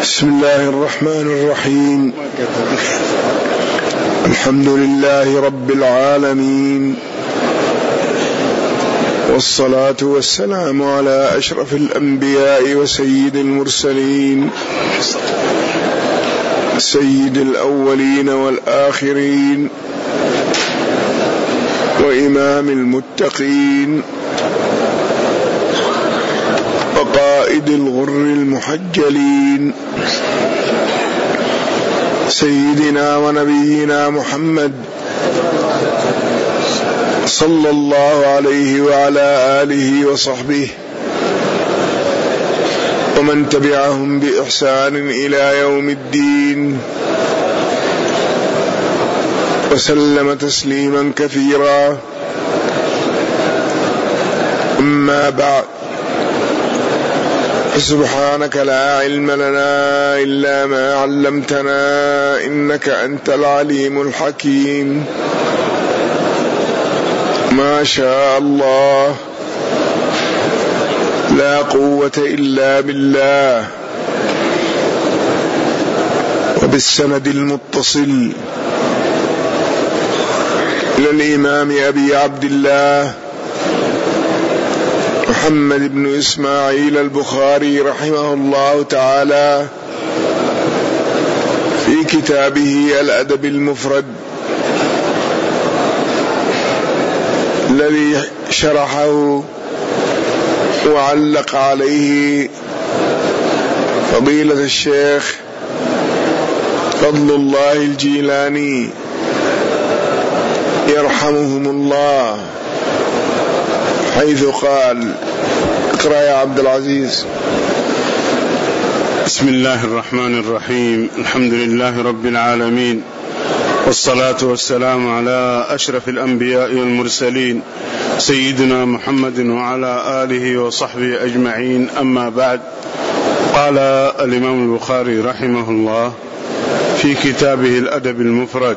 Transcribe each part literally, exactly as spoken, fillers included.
بسم الله الرحمن الرحيم. الحمد لله رب العالمين، والصلاة والسلام على أشرف الأنبياء وسيد المرسلين، سيد الأولين والآخرين، وإمام المتقين، وقائد الغر المحجلين، سيدنا ونبينا محمد صلى الله عليه وعلى آله وصحبه ومن تبعهم بإحسان إلى يوم الدين، وسلم تسليما كثيرا. أما بعد، سبحانك لا علم لنا إلا ما علمتنا، إنك أنت العليم الحكيم. ما شاء الله، لا قوة إلا بالله. وبالسند المتصل إلى الإمام أبي عبد الله محمد بن إسماعيل البخاري رحمه الله تعالى في كتابه الأدب المفرد الذي شرحه وعلق عليه فضيلة الشيخ فضل الله الجيلاني يرحمهم الله، حيث قال: اقرأ يا عبد العزيز. بسم الله الرحمن الرحيم. الحمد لله رب العالمين، والصلاة والسلام على أشرف الأنبياء والمرسلين، سيدنا محمد وعلى آله وصحبه أجمعين. أما بعد، قال الإمام البخاري رحمه الله في كتابه الأدب المفرد: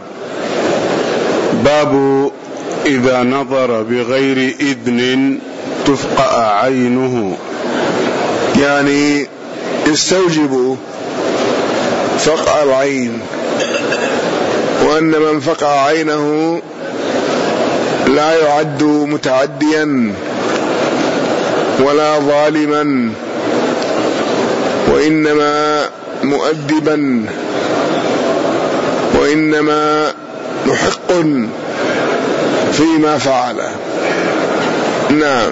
باب إذا نظر بغير إذن تفقأ عينه. يعني يستوجب فقع العين، وأن من فقع عينه لا يعد متعديا ولا ظالما، وإنما مؤدبا، وإنما محق فيما فعل. نعم.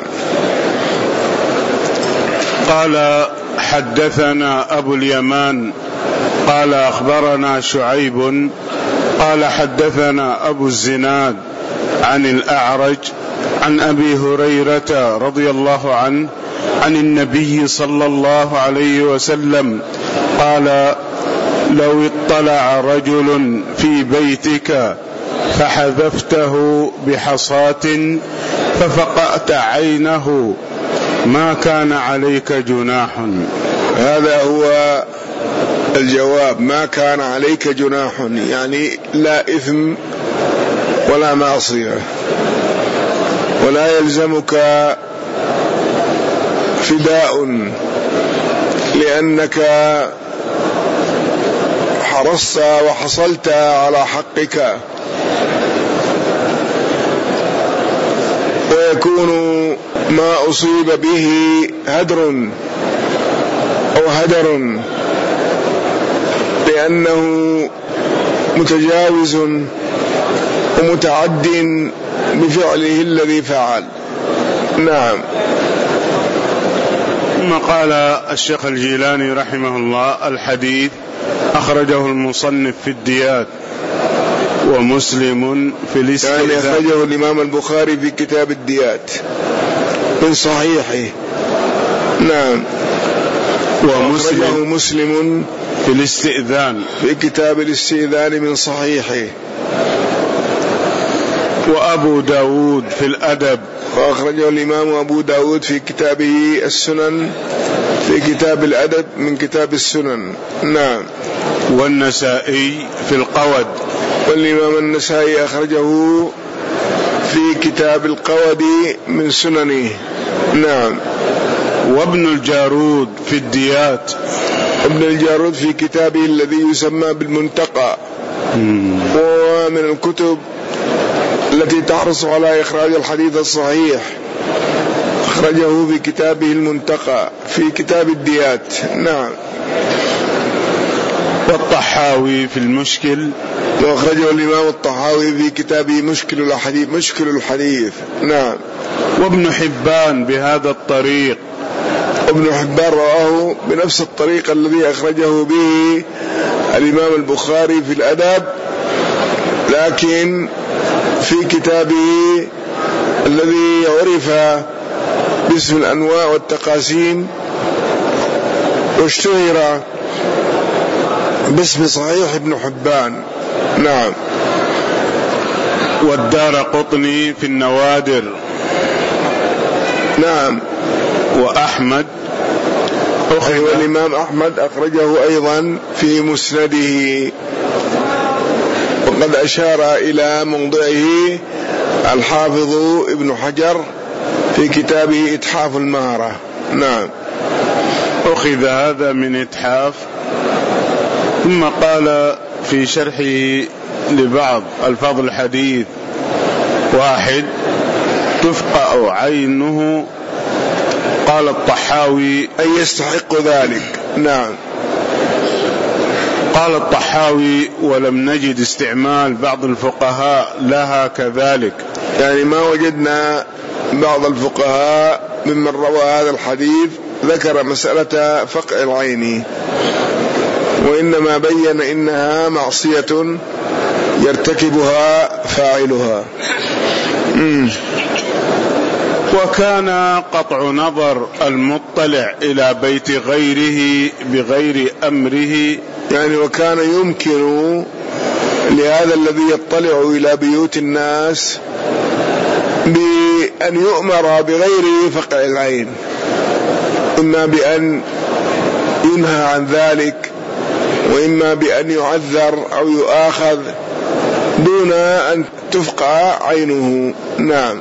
قال: حدثنا أبو اليمان قال أخبرنا شعيب قال حدثنا أبو الزناد عن الأعرج عن أبي هريرة رضي الله عنه عن النبي صلى الله عليه وسلم قال: لو اطلع رجل في بيتك فحذفته بحصاة ففقأت عينه ما كان عليك جناح. هذا هو الجواب: ما كان عليك جناح، يعني لا إثم ولا معصية، ولا يلزمك فداء، لأنك حرصت وحصلت على حقك. ويكون ما أصيب به هدر أو هدر لأنه متجاوز ومتعد بفعله الذي فعل. نعم. ثم قال الشيخ الجيلاني رحمه الله: الحديث أخرجه المصنف في الديات ومسلم في الاستئذان. يعني أخرجه الإمام البخاري في كتاب الديات من صحيحه. نعم. ومسلم مسلم في الاستئذان في كتاب الاستئذان من صحيحه. وأبو داود في الأدب، وأخرجه الإمام أبو داود في كتابه السنن في كتاب الأدب من كتاب السنن. نعم. والنسائي في القود، والإمام النسائي أخرجه في كتاب القود من سننه. نعم. وابن الجارود في الديات، ابن الجارود في كتابه الذي يسمى بالمنتقى، ومن الكتب التي تحرص على إخراج الحديث الصحيح، أخرجه في كتابه المنتقى في كتاب الديات. نعم. والطحاوي في المشكل، وأخرجه الإمام الطحاوي في كتابه مشكل الحديث مشكل الحديث. نعم. وابن حبان بهذا الطريق، ابن حبان رواه بنفس الطريق الذي أخرجه به الإمام البخاري في الأدب، لكن في كتابه الذي عرف باسم الأنواع والتقاسيم واشتهر باسم صحيح ابن حبان. نعم. والدارقطني في النوادر. نعم. وأحمد، أيوة الإمام أحمد أخرجه أيضا في مسنده، وقد أشار إلى موضعه الحافظ ابن حجر في كتابه إتحاف المهرة. نعم. أخذ هذا من إتحاف، ثم قال في شرحه لبعض ألفاظ الحديث: واحد، تفقأ عينه. قال الطحاوي: أي يستحق ذلك. نعم. قال الطحاوي: ولم نجد استعمال بعض الفقهاء لها كذلك، يعني ما وجدنا بعض الفقهاء ممن روى هذا الحديث ذكر مسألة فقع العين، وإنما بين إنها معصية يرتكبها فاعلها. مم. وكان قطع نظر المطلع إلى بيت غيره بغير أمره، يعني وكان يمكن لهذا الذي يطلع إلى بيوت الناس بأن يؤمر بغير فقع العين، إما بأن ينهى عن ذلك، وإما بأن يعذر أو يؤاخذ دون أن تفقع عينه. نعم.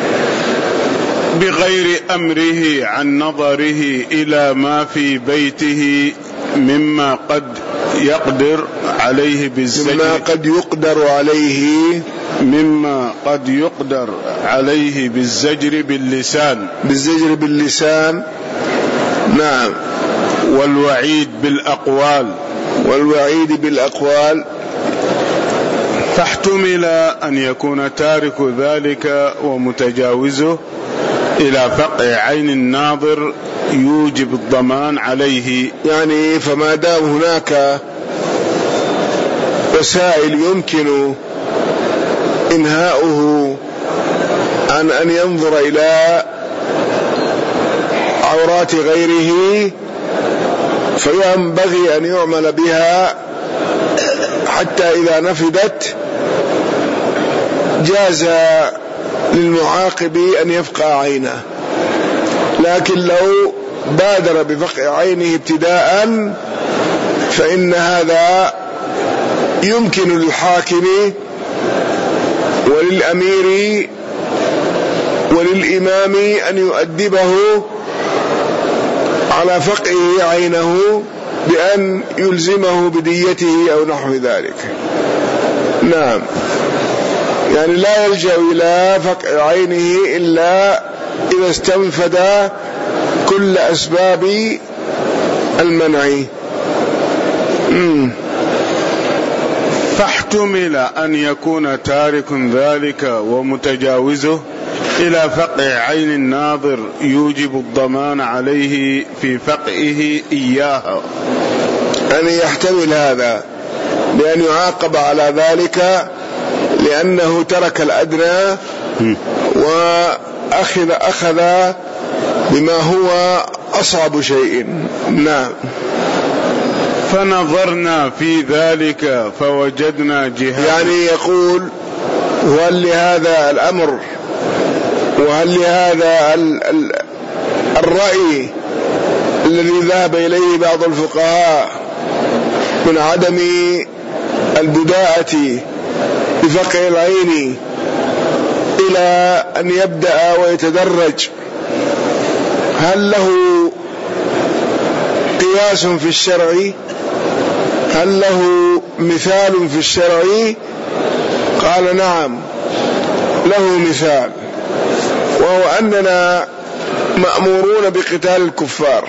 بغير أمره عن نظره إلى ما في بيته مما قد يقدر عليه بالزجر، مما قد يقدر عليه مما قد يقدر عليه بالزجر باللسان بالزجر باللسان. نعم. والوعيد بالأقوال والوعيد بالأقوال. فاحتمل أن يكون تارك ذلك ومتجاوزه إلى فقع عين الناظر يوجب الضمان عليه، يعني فما دام هناك وسائل يمكن إنهاؤه عن أن ينظر إلى عورات غيره فينبغي أن يعمل بها حتى إذا نفدت جاز للمعاقب أن يفقع عينه، لكن لو بادر بفقع عينه ابتداء فإن هذا يمكن للحاكم وللأمير وللإمام أن يؤدبه على فقعه عينه بأن يلزمه بديته أو نحو ذلك. نعم. يعني لا يلجأ إلى فقع عينه إلا إذا استنفد كل أسباب المنع. مم. فاحتمل أن يكون تارك ذلك ومتجاوزه إلى فقع عين الناظر يوجب الضمان عليه في فقعه إياها، أن يحتمل هذا بأن يعاقب على ذلك لأنه ترك الأدنى وأخذ أخذ بما هو أصعب شيء. نعم. فنظرنا في ذلك فوجدنا جهة، يعني يقول وهل لهذا الأمر وهل لهذا الرأي الذي ذهب إليه بعض الفقهاء من عدم البداءة بفقع العين إلى أن يبدأ ويتدرج، هل له قياس في الشرع؟ هل له مثال في الشرع؟ قال نعم له مثال، وهو أننا مأمورون بقتال الكفار،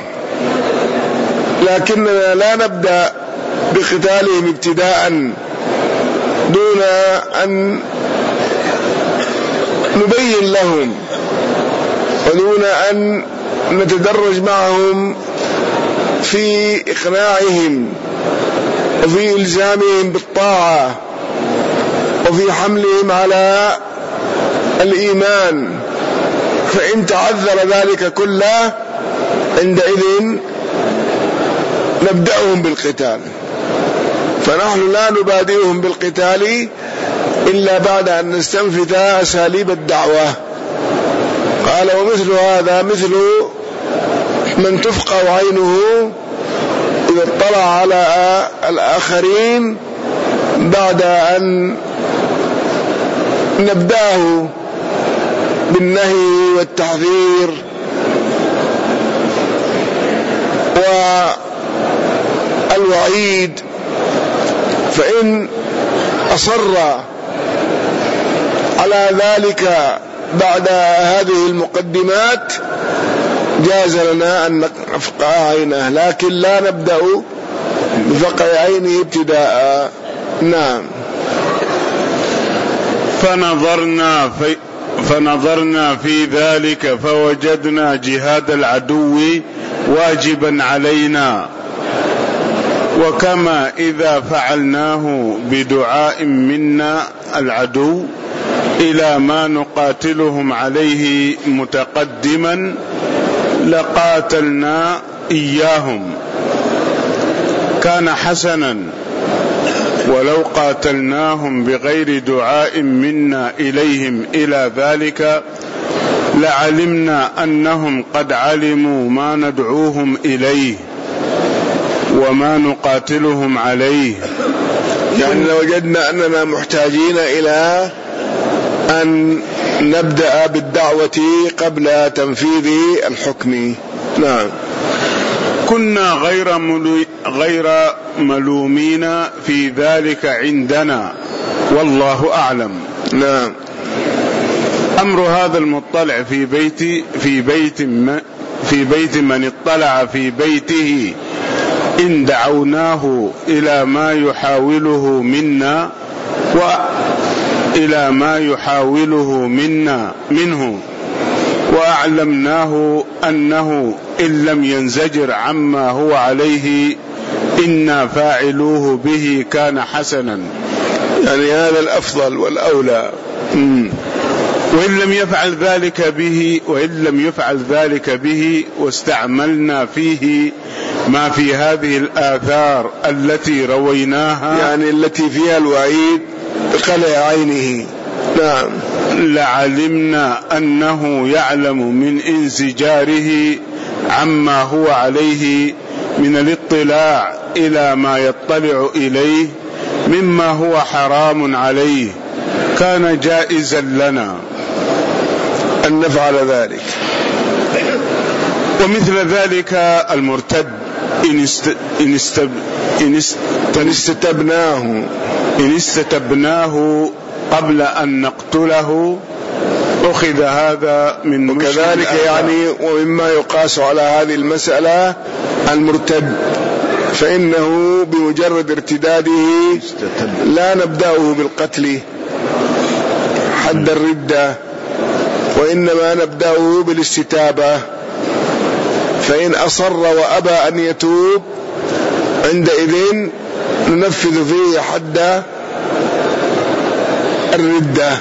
لكننا لا نبدأ بقتالهم ابتداء دون أن نبين لهم ودون أن نتدرج معهم في إقناعهم وفي إلزامهم بالطاعة وفي حملهم على الإيمان. فإن تعذر ذلك كله عندئذ نبدأهم بالقتال، فنحن لا نبادئهم بالقتال إلا بعد أن نستنفذ أساليب الدعوة. قال ومثل هذا مثل من تفقع عينه إذا اطلع على الآخرين بعد أن نبدأه بالنهي والتحذير والوعيد، فإن أصر على ذلك بعد هذه المقدمات جاز لنا أن نفقع عينه، لكن لا نبدأ بفقع عينه ابتداء. نعم. فنظرنا في فنظرنا في ذلك فوجدنا جهاد العدو واجبا علينا، وكما إذا فعلناه بدعاء منا العدو إلى ما نقاتلهم عليه متقدما لقاتلنا إياهم كان حسنا، ولو قاتلناهم بغير دعاء منا إليهم إلى ذلك لعلمنا أنهم قد علموا ما ندعوهم إليه وما نقاتلهم عليه. يعني لو وجدنا أننا محتاجين إلى أن نبدأ بالدعوة قبل تنفيذ الحكم. نعم. كنا غير ملو... غير ملومين في ذلك عندنا والله أعلم. نعم. أمر هذا المطلع في بيت في بيت ما في بيت من اطلع في بيته إن دعوناه إلى ما يحاوله منا وإلى ما يحاوله منا منه وأعلمناه أنه إن لم ينزجر عما هو عليه إنا فاعلوه به كان حسنا، يعني هذا الأفضل والأولى. مم. وإن لم يفعل ذلك به وإن لم يفعل ذلك به واستعملنا فيه ما في هذه الآثار التي رويناها، يعني التي فيها الوعيد بقلع عينه. نعم. لعلمنا أنه يعلم من انزجاره عما هو عليه من الاطلاع إلى ما يطلع إليه مما هو حرام عليه كان جائزا لنا أن نفعل ذلك. ومثل ذلك المرتد إن, است... إن, است... إن, است... إن استتبناه إن استتبناه قبل أن نقتله أخذ هذا من وكذلك يعني ومما يقاس على هذه المسألة المرتد، فإنه بمجرد ارتداده لا نبدأه بالقتل حد الردة، وإنما نبدأه بالاستتابة، فإن أصر وأبى أن يتوب عندئذ ننفذ فيه حد الردة،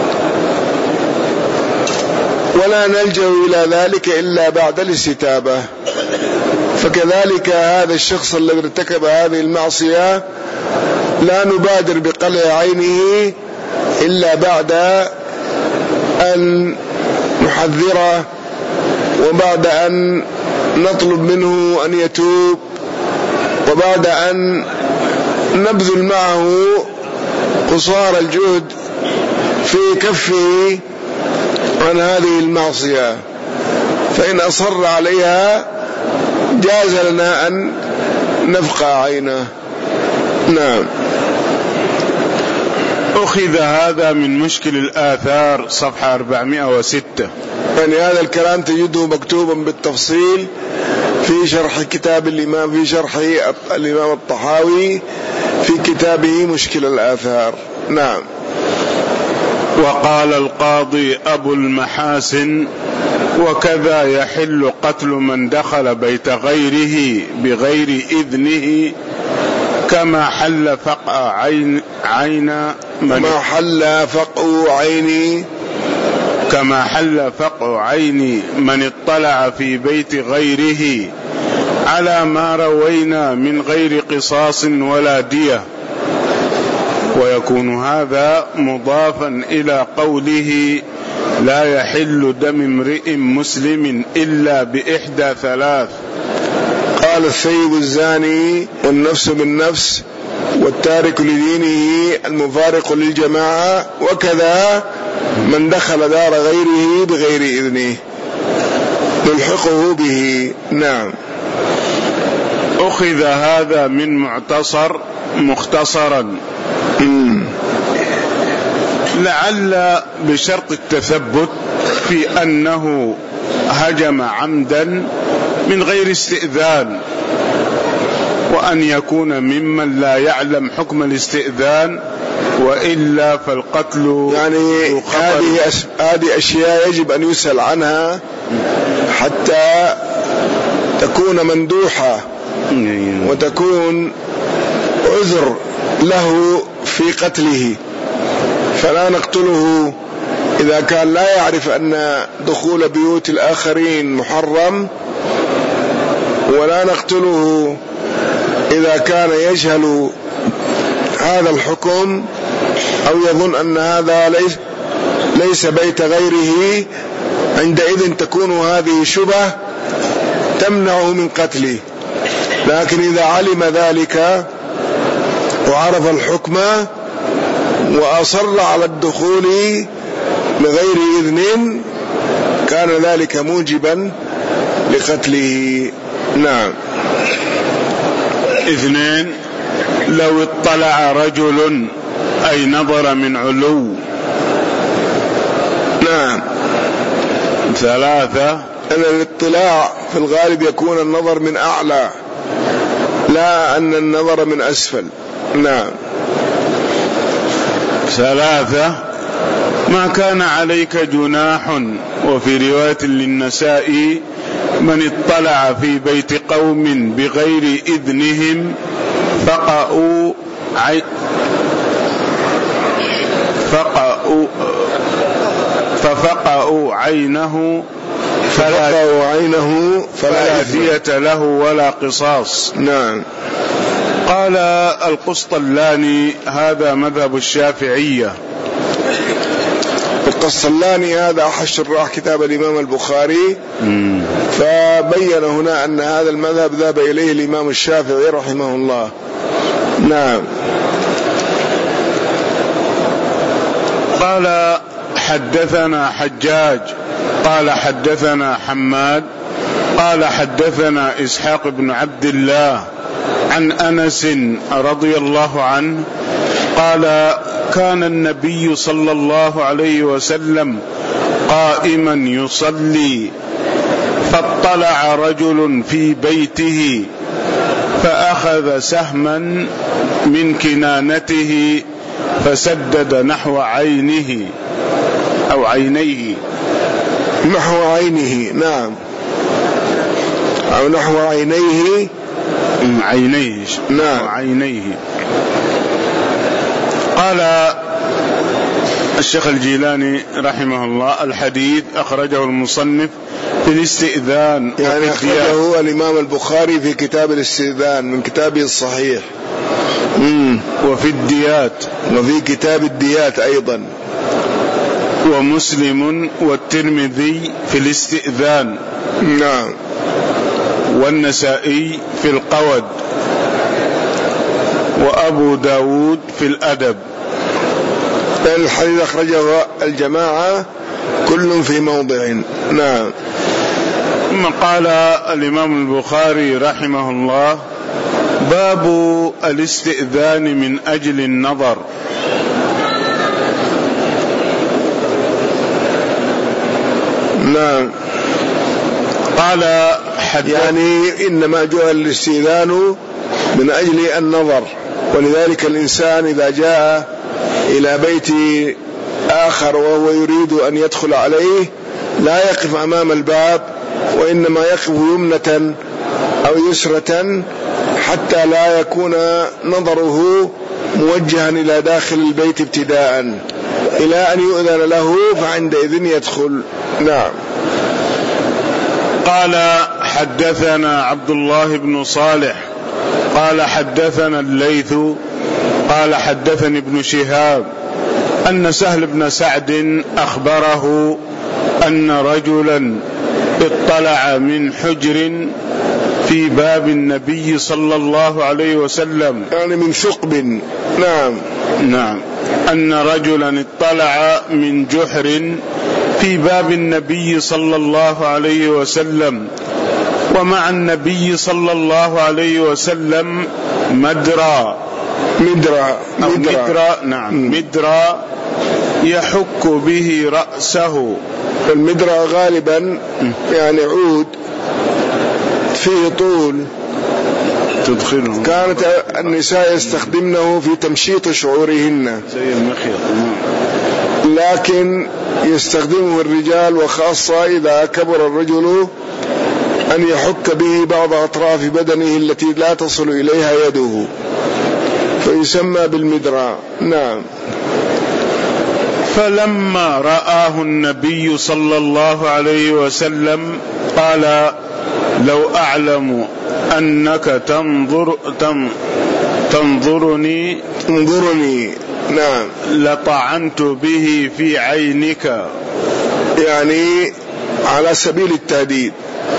ولا نلجأ إلى ذلك إلا بعد الاستتابة. فكذلك هذا الشخص الذي ارتكب هذه المعصية لا نبادر بقلع عينه إلا بعد أن نحذره وبعد أن نطلب منه أن يتوب وبعد أن نبذل معه قصارى الجهد في كفه عن هذه المعصية. فإن أصر عليها جاز لنا أن نفقع عينه. نعم. أخذ هذا من مشكل الآثار صفحة أربعمائة وستة. يعني هذا الكلام تجده مكتوبا بالتفصيل في شرح كتاب الإمام في شرح الإمام الطحاوي في كتابه مشكل الآثار. نعم. وقال القاضي أبو المحاسن: وكذا يحل قتل من دخل بيت غيره بغير إذنه كما حل فقع عين عين من ما حل فقع عيني كما حل فقع عين من اطلع في بيت غيره على ما روينا من غير قصاص ولا دية. ويكون هذا مضافا إلى قوله: لا يحل دم امرئ مسلم إلا بإحدى ثلاث. قال: الثيب الزاني والنفس بالنفس والتارك لدينه المفارق للجماعة، وكذا من دخل دار غيره بغير إذنه نلحقه به. نعم. أخذ هذا من معتصر مختصرا لعل بشرط التثبت في أنه هجم عمدا من غير استئذان، وأن يكون ممن لا يعلم حكم الاستئذان، وإلا فالقتل يعني هذه هذه أشياء يجب أن يسأل عنها حتى تكون مندوحة وتكون عذر له في قتله، فلا نقتله إذا كان لا يعرف أن دخول بيوت الآخرين محرم، ولا نقتله إذا كان يجهل هذا الحكم أو يظن أن هذا ليس, ليس بيت غيره. عندئذ تكون هذه شبهة تمنعه من قتله. لكن إذا علم ذلك وعرف الحكم وأصر على الدخول بغير إذن كان ذلك موجبا لقتله. نعم. اثنين: لو اطلع رجل أي نظر من علو. نعم. ثلاثة: أن الاطلاع في الغالب يكون النظر من أعلى، لا أن النظر من أسفل. نعم. ثلاثة: ما كان عليك جناح. وفي رواية للنسائي: من اطلع في بيت قوم بغير إذنهم فقعوا عي... فقعوا ففقعوا عينه فلا, عينه فلا دية له ولا قصاص. نعم. قال القسطلاني: هذا مذهب الشافعية. القسطلاني هذا أحد شراح كتاب الإمام البخاري، مم. فبين هنا أن هذا المذهب ذهب إليه الإمام الشافعي رحمه الله. نعم. قال: حدثنا حجاج قال حدثنا حماد قال حدثنا إسحاق بن عبد الله عن أنس رضي الله عنه قال: كان النبي صلى الله عليه وسلم قائما يصلي، فاطلع رجل في بيته فأخذ سهما من كنانته فسدد نحو عينه أو عينيه نحو عينه. نعم. أو نحو عينيه عينيه نعم. عينيه. قال الشيخ الجيلاني رحمه الله: الحديث أخرجه المصنف في الاستئذان، يعني أخرجه الإمام البخاري في كتاب الاستئذان من كتابه الصحيح، مم. وفي الديات، وفي كتاب الديات أيضا، ومسلم والترمذي في الاستئذان. نعم. والنسائي في القود، وأبو داود في الأدب. الحديث أخرجه الجماعة كل في موضع. نعم. ثم قال الإمام البخاري رحمه الله: باب الاستئذان من أجل النظر. نعم. قال حد يعني إنما جاء الاستئذان من أجل النظر، ولذلك الإنسان إذا جاء إلى بيت آخر وهو يريد أن يدخل عليه لا يقف أمام الباب، وإنما يقف يمنة أو يسرة حتى لا يكون نظره موجها إلى داخل البيت ابتداء إلى أن يؤذن له، فعندئذ يدخل. نعم. قال حدثنا عبد الله بن صالح قال حدثنا الليث قال حدثني ابن شهاب أن سهل بن سعد أخبره أن رجلا اطلع من حجر في باب النبي صلى الله عليه وسلم، يعني من ثقب. نعم. نعم. أن رجلا اطلع من جحر في باب النبي صلى الله عليه وسلم، ومع النبي صلى الله عليه وسلم مدرى مدرى أو مدرى نعم مدرى يحك به رأسه. المدرى غالبا يعني عود فيه طول تدخله. كانت النساء يستخدمنه في تمشيط شعورهن زي المخيط، لكن يستخدمه الرجال، وخاصة إذا كبر الرجل أن يحك به بعض أطراف بدنه التي لا تصل إليها يده، فيسمى بالمدرى. نعم. فلما رآه النبي صلى الله عليه وسلم قال: لو أعلم أنك تنظر تن تنظرني تنظرني نعم لطعنت به في عينك، يعني على سبيل التهديد.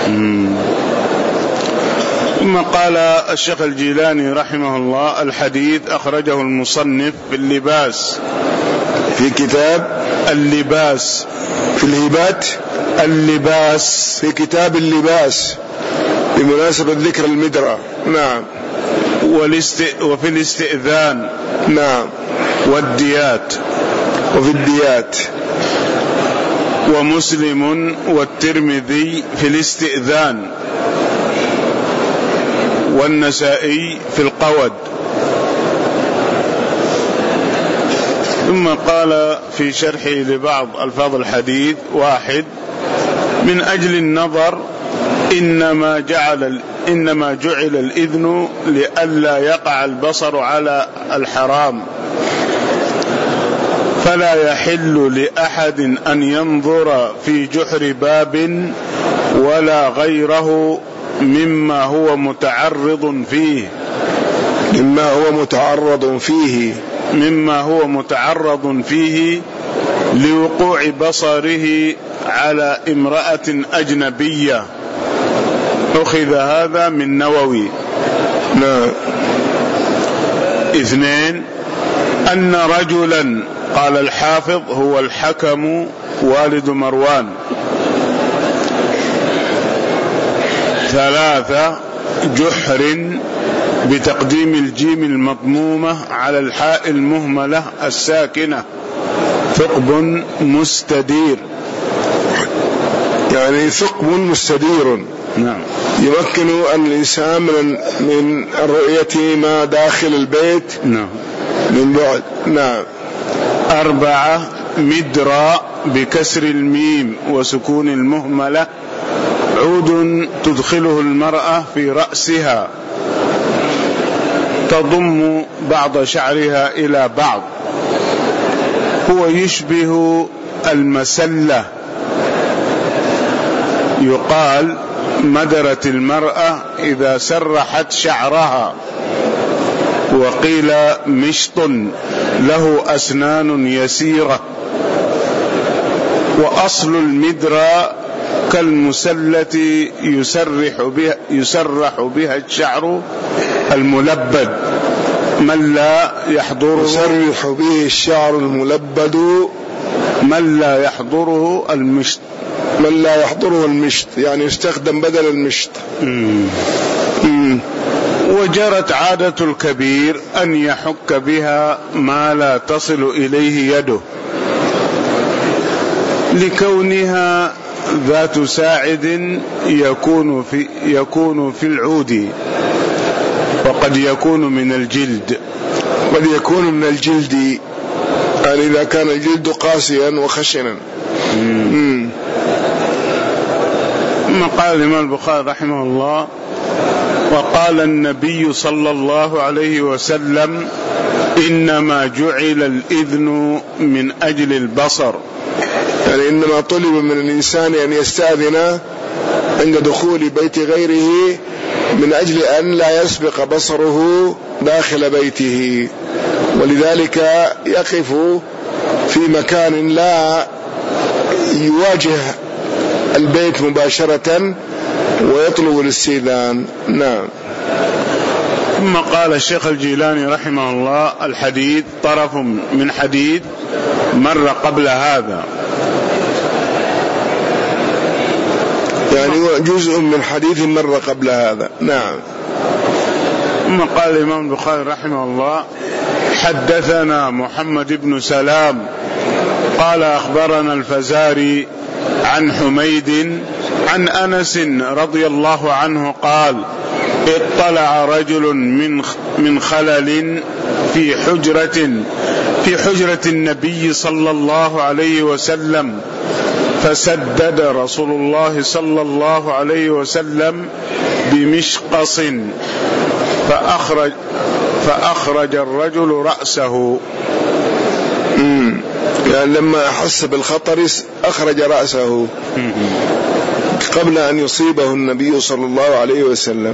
ثم قال الشيخ الجيلاني رحمه الله: الحديث أخرجه المصنف في اللباس، في كتاب اللباس، في الهبات اللباس، في كتاب اللباس بمناسبة ذكر المدرة. نعم. والاست... وفي الاستئذان. نعم. والديات، وفي الديات. ومسلم والترمذي في الاستئذان، والنسائي في القود. ثم قال في شرحه لبعض ألفاظ الحديث: واحد، من أجل النظر إنما جعل إنما جعل الإذن لئلا يقع البصر على الحرام، فلا يحل لأحد أن ينظر في جحر باب ولا غيره مما هو متعرض فيه مما هو متعرض فيه مما هو متعرض فيه لوقوع بصره على امرأة أجنبية. أخذ هذا من نووي. نعم. اثنين، أن رجلا، قال الحافظ هو الحكم والد مروان. ثلاثة، جحر بتقديم الجيم المضمومة على الحاء المهملة الساكنة، ثقب مستدير، يعني ثقب مستدير. نعم. يمكن أن الإنسان من من رؤية ما داخل البيت. نعم. من بعد. نعم. أربعة، مدرى بكسر الميم وسكون المهملة، عود تدخله المرأة في رأسها تضم بعض شعرها إلى بعض، هو يشبه المسلة. يقال مدرت المرأة إذا سرحت شعرها. وقيل مشط له أسنان يسيرة. وأصل المدرى كالمسلة يسرح بها, يسرح بها الشعر الملبد من لا يحضره يسرح به الشعر الملبد من لا يحضره المشط من لا يحضره المشط، يعني يستخدم بدل المشط. مم. مم. وجرت عادة الكبير أن يحك بها ما لا تصل إليه يده لكونها ذات ساعد يكون في, يكون في العود، وقد يكون من الجلد. قد يكون من الجلد، يعني إذا كان الجلد قاسيا وخشنا. ثم قال الإمام البخاري رحمه الله: وقال النبي صلى الله عليه وسلم: إنما جعل الإذن من أجل البصر. يعني إنما طلب من الإنسان أن يستأذن عند دخول بيت غيره من أجل أن لا يسبق بصره داخل بيته، ولذلك يقف في مكان لا يواجه البيت مباشرة ويطلب الاستئذان. نعم. ثم قال الشيخ الجيلاني رحمه الله: الحديث طرف من حديث مر قبل هذا، يعني هو جزء من حديث مر قبل هذا. نعم. ثم قال الإمام البخاري رحمه الله: حدثنا محمد بن سلام قال أخبرنا الفزاري عن حميد عن أنس رضي الله عنه قال: اطلع رجل من من خلل في حجرة في حجرة النبي صلى الله عليه وسلم، فسدد رسول الله صلى الله عليه وسلم بمشقص فأخرج فأخرج الرجل رأسه. يعني لما أحس بالخطر أخرج رأسه قبل أن يصيبه النبي صلى الله عليه وسلم.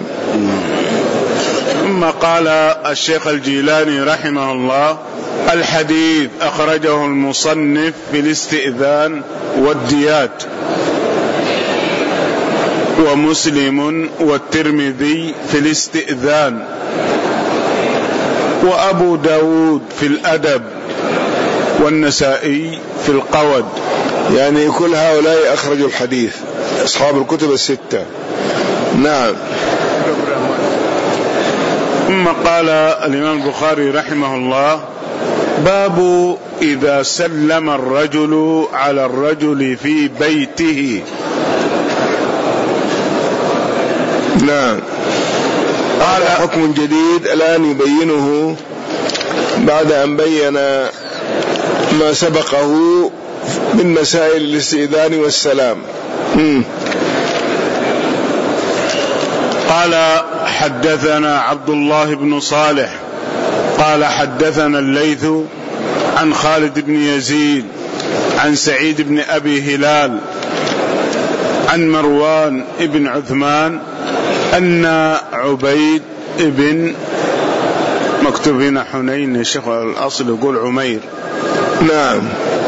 ثم قال الشيخ الجيلاني رحمه الله: الحديث أخرجه المصنف في الاستئذان والديات، ومسلم والترمذي في الاستئذان، وأبو داود في الأدب، والنسائي في القود. يعني كل هؤلاء أخرجوا الحديث، أصحاب الكتب الستة. نعم. ثم قال الإمام البخاري رحمه الله: باب إذا سلم الرجل على الرجل في بيته. نعم. قال حكم جديد الآن يبينه بعد أن بين ما سبقه من مسائل الاستئذان والسلام. م. قال: حدثنا عبد الله بن صالح قال حدثنا الليث عن خالد بن يزيد عن سعيد بن أبي هلال عن مروان بن عثمان أن عبيد بن مكتوب هنا حنين، الشيخ الأصل يقول عمير. نعم.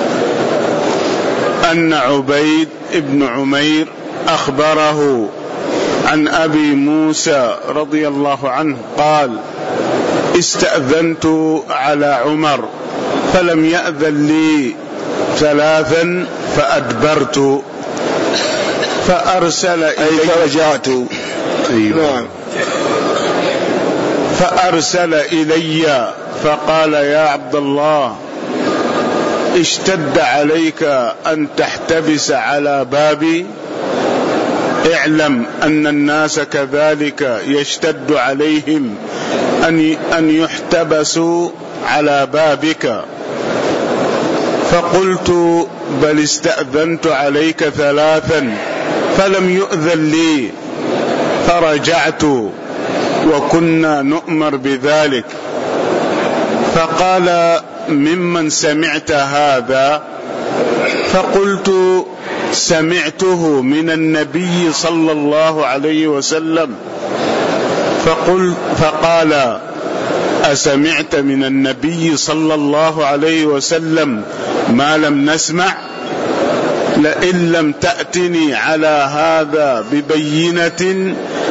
أن عبيد بن عمير أخبره عن أبي موسى رضي الله عنه قال: استأذنت على عمر فلم يأذن لي ثلاثا فأدبرت فأرسل إلي فرجعت. أيوة. نعم. فأرسل إلي فقال: يا عبد الله، اشتد عليك أن تحتبس على بابي، اعلم أن الناس كذلك يشتد عليهم أن يحتبسوا على بابك. فقلت: بل استأذنت عليك ثلاثا فلم يؤذن لي، فرجعت وكنا نؤمر بذلك. فقال: ممن سمعت هذا؟ فقلت: سمعته من النبي صلى الله عليه وسلم. فقل فقال: أسمعت من النبي صلى الله عليه وسلم ما لم نسمع؟ لئن لم تأتني على هذا ببينة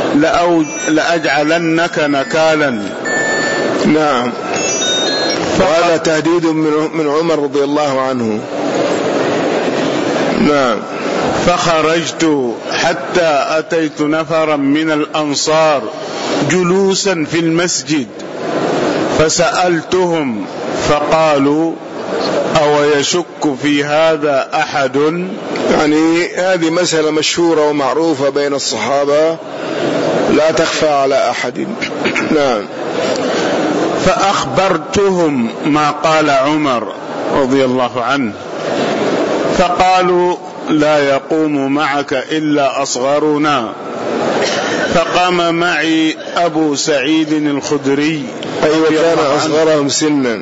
لأجعلنك نكالا. نعم. وهذا تهديد من عمر رضي الله عنه. نعم. فخرجت حتى أتيت نفرا من الأنصار جلوسا في المسجد فسألتهم فقالوا أو يشك في هذا أحد. يعني هذه مسألة مشهورة ومعروفة بين الصحابة لا تخفى على أحد. نعم. فأخبرتهم ما قال عمر رضي الله عنه فقالوا لا يقوم معك إلا أصغرنا. فقام معي أبو سعيد الخدري أيوة كان أصغرهم سنا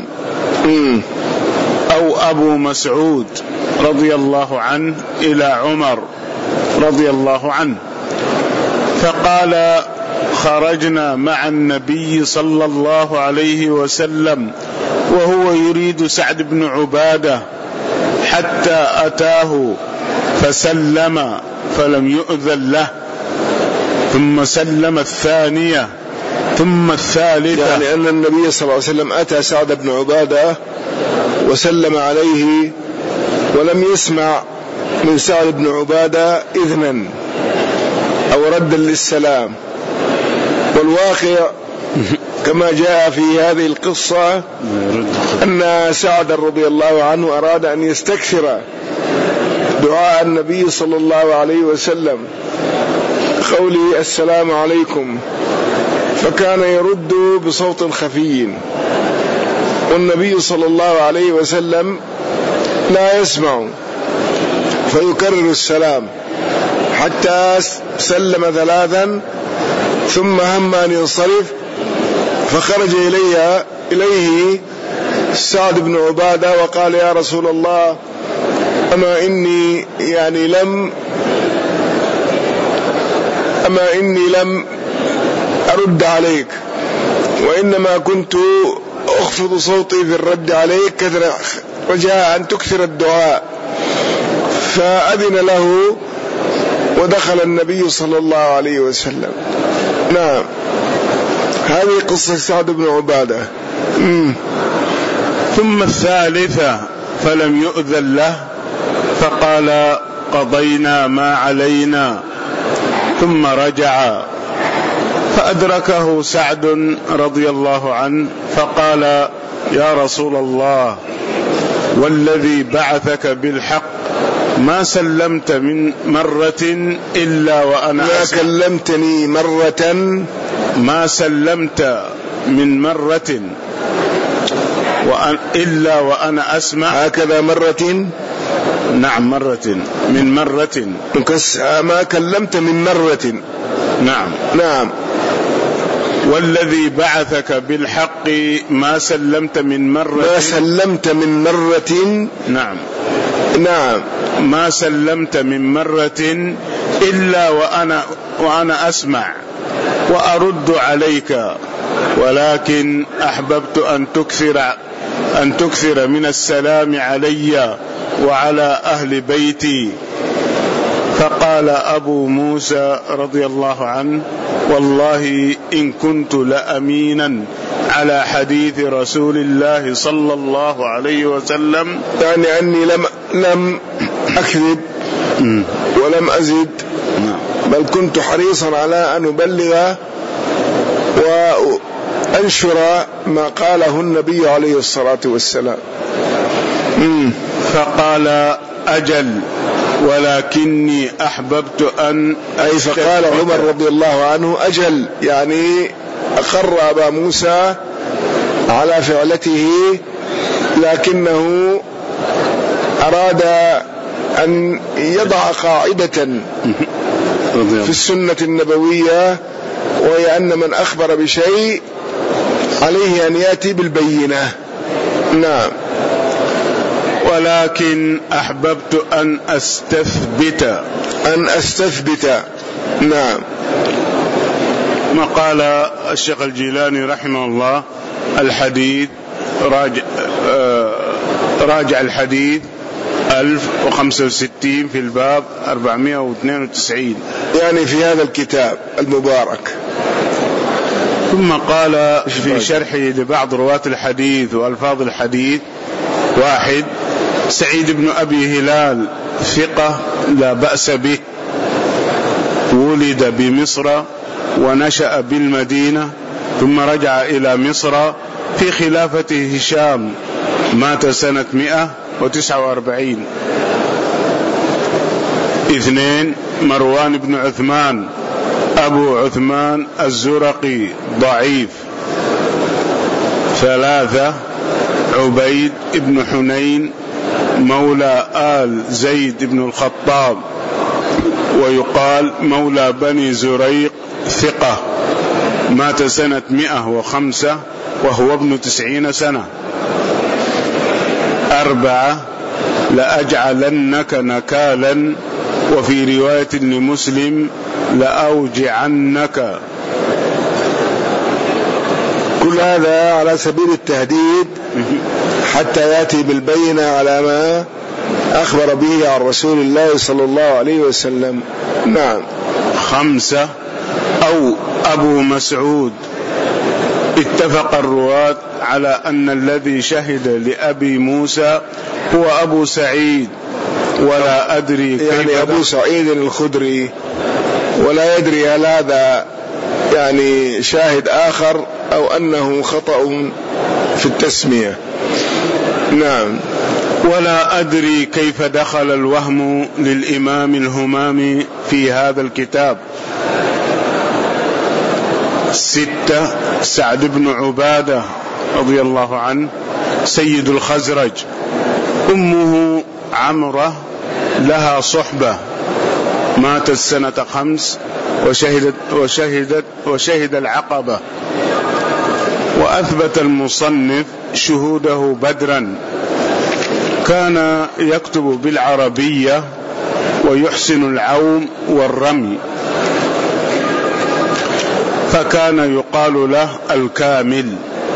أو أبو مسعود رضي الله عنه إلى عمر رضي الله عنه فقال خرجنا مع النبي صلى الله عليه وسلم وهو يريد سعد بن عبادة حتى أتاه فسلم فلم يؤذن له ثم سلم الثانية ثم الثالثة. يعني أن النبي صلى الله عليه وسلم أتى سعد بن عبادة وسلم عليه ولم يسمع من سعد بن عبادة إذنا أو ردا للسلام. والواقع كما جاء في هذه القصة أن سعد رضي الله عنه أراد أن يستكثر دعاء النبي صلى الله عليه وسلم قوله السلام عليكم، فكان يرد بصوت خفي والنبي صلى الله عليه وسلم لا يسمع فيكرر السلام حتى سلم ثلاثا ثم هم أن ينصرف فخرج إليه, إليه سعد بن عبادة وقال يا رسول الله أما إني يعني لم أما إني لم أرد عليك وإنما كنت أخفض صوتي في الرد عليك رجاء أن تكثر الدعاء. فأذن له ودخل النبي صلى الله عليه وسلم. نعم. هذه قصة سعد بن عبادة. مم. ثم الثالثة فلم يؤذن له فقال قضينا ما علينا ثم رجع فأدركه سعد رضي الله عنه فقال يا رسول الله والذي بعثك بالحق ما سلمت من مرة إلا وأنا ما كلمتني مرة ما سلمت من مرة وأن إلا وأنا أسمع. هكذا مرة. نعم مرة من مرة ما كلمت من مرة. نعم نعم. والذي بعثك بالحق ما سلمت من مرة ما سلمت من مرة. نعم نعم. ما سلمت من مرة إلا وأنا وأنا أسمع وأرد عليك ولكن أحببت أن تكثر أن تكثر من السلام علي وعلى أهل بيتي. فقال أبو موسى رضي الله عنه والله إن كنت لأمينا على حديث رسول الله صلى الله عليه وسلم. يعني أني لم لم أكذب ولم أزد بل كنت حريصا على أن أبلغ وأنشر ما قاله النبي عليه الصلاة والسلام. فقال أجل ولكني أحببت أن أي فقال عمر رضي الله عنه أجل يعني أقر أبا موسى على فعلته لكنه أراد أن يضع قاعدة في السنة النبوية وهي أن من أخبر بشيء عليه أن يأتي بالبينة. نعم. ولكن أحببت أن أستثبت أن أستثبت. نعم. ما قال الشيخ الجيلاني رحمه الله الحديث راجع, راجع الحديث ألف وخمسة وستين في الباب أربعمائة واثنين وتسعين يعني في هذا الكتاب المبارك. ثم قال في شرحه لبعض رواة الحديث وألفاظ الحديث واحد سعيد بن أبي هلال ثقة لا بأس به، ولد بمصر ونشأ بالمدينة ثم رجع إلى مصر في خلافة هشام، مات سنة مئة وتسعة وأربعين. اثنين مروان بن عثمان أبو عثمان الزرقي ضعيف. ثلاثة عبيد بن حنين مولى آل زيد بن الخطاب ويقال مولى بني زريق ثقة، مات سنة مئة وخمسة وهو ابن تسعين سنة. أربعة لأجعلنك نكالا، وفي رواية لمسلم لأوجعنك. كل هذا على سبيل التهديد حتى يأتي بالبينة على ما أخبر به عن رسول الله صلى الله عليه وسلم. نعم. خمسة أو أبو مسعود. اتفق الرواة على أن الذي شهد لأبي موسى هو أبو سعيد، ولا أدري كيف يعني أبو سعيد الخدري، ولا يدري هل هذا يعني شاهد آخر أو أنه خطأ في التسمية. نعم. ولا أدري كيف دخل الوهم للإمام الهمامي في هذا الكتاب. ستة سعد بن عبادة رضي الله عنه سيد الخزرج، أمه عمرة لها صحبة، ماتت سنة خمس وشهدت وشهدت وشهد العقبة. وأثبت المصنف شهوده بدرا، كان يكتب بالعربية ويحسن العوم والرمي، فكان يقال له الكامل.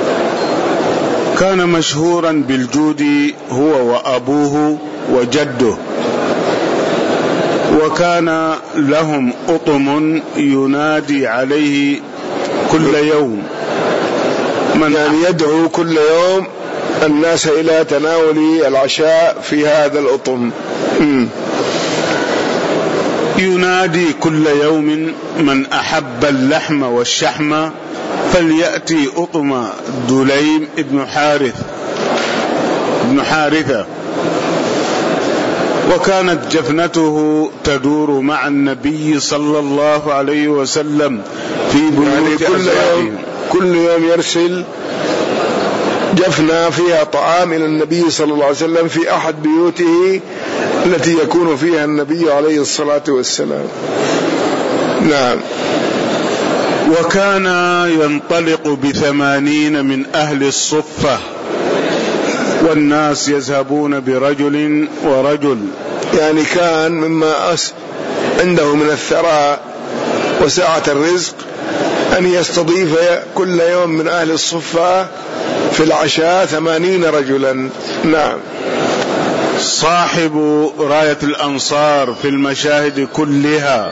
كان مشهورا بالجود هو وأبوه وجده، وكان لهم أطم ينادي عليه كل يوم، من يعني يدعو كل يوم الناس إلى تناول العشاء في هذا الأطم. ينادي كل يوم من أحب اللحم والشحم فليأتي أطم دليم ابن حارث ابن حارثة. وكانت جفنته تدور مع النبي صلى الله عليه وسلم في بيوت يعني كل يوم كل يوم يرسل جفنة فيها طعام إلى النبي صلى الله عليه وسلم في أحد بيوته التي يكون فيها النبي عليه الصلاة والسلام. نعم. وكان ينطلق بثمانين من أهل الصفة، والناس يذهبون برجل ورجل. يعني كان مما أس عنده من الثراء وسعة الرزق أن يستضيف كل يوم من أهل الصفة في العشاء ثمانين رجلا. نعم. صاحب راية الأنصار في المشاهد كلها.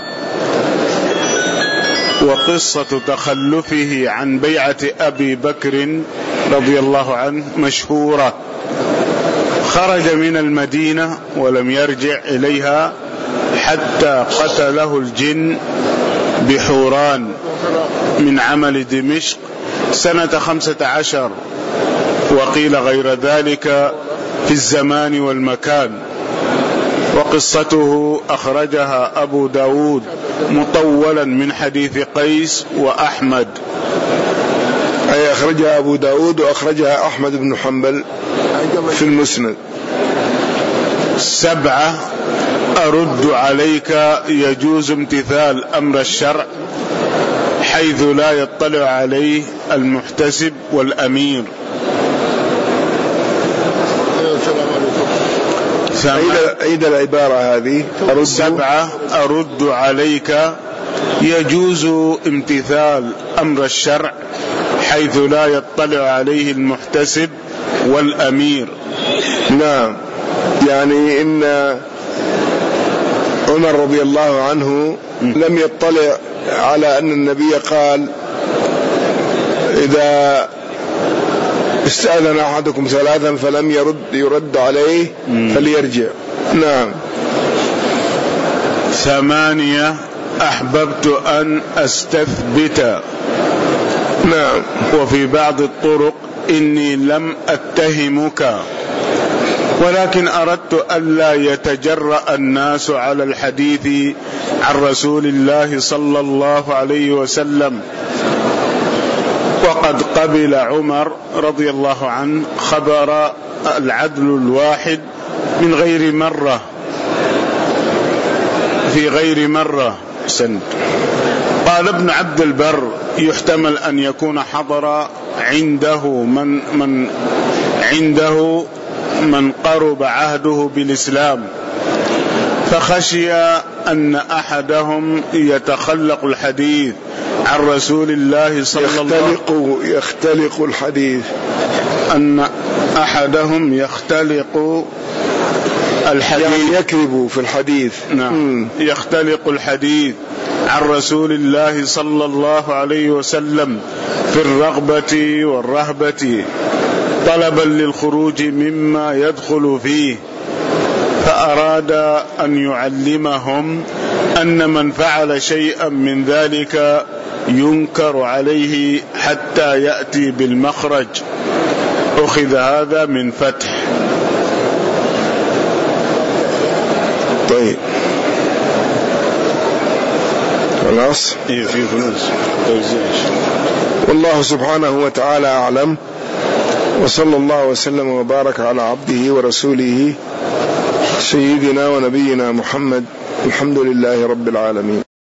وقصة تخلفه عن بيعة أبي بكر رضي الله عنه مشهورة. خرج من المدينة ولم يرجع إليها حتى قتله الجن بحوران من عمل دمشق سنة خمسة عشر، وقيل غير ذلك في الزمان والمكان. وقصته أخرجها أبو داود مطولا من حديث قيس وأحمد، أي أخرجها أبو داود وأخرجها أحمد بن حنبل في المسند. سبعة أرد عليك يجوز امتثال أمر الشرع حيث لا يطلع عليه المحتسب والأمير. عيد العبارة هذه. أرد سبعة أرد عليك يجوز امتثال أمر الشرع حيث لا يطلع عليه المحتسب والأمير. نعم. يعني إن عمر رضي الله عنه لم يطلع على أن النبي قال إذا استأذن أحدكم ثلاثا فلم يرد يرد عليه فليرجع. نعم. ثمانية أحببت أن أستثبت. نعم. وفي بعض الطرق إني لم أتهمك ولكن أردت ألا يتجرأ الناس على الحديث عن رسول الله صلى الله عليه وسلم. وقد قبل عمر رضي الله عنه خبر العدل الواحد من غير مرة في غير مرة سند. قال ابن عبد البر يحتمل أن يكون حضر عنده من من عنده من قرب عهده بالإسلام فخشي أن أحدهم يتخلق الحديث عن رسول الله صلى الله عليه وسلم يختلق الحديث أن أحدهم يختلق الحديث يعني يكذب في الحديث. نعم. يختلق الحديث عن رسول الله صلى الله عليه وسلم في الرغبة والرهبة طلبا للخروج مما يدخل فيه فأراد أن يعلمهم أن من فعل شيئا من ذلك ينكر عليه حتى يأتي بالمخرج. أخذ هذا من فتح. طيب خلاص. إيه في فلوس. والله سبحانه وتعالى أعلم، وصلى الله وسلم وبارك على عبده ورسوله سيدنا ونبينا محمد. الحمد لله رب العالمين.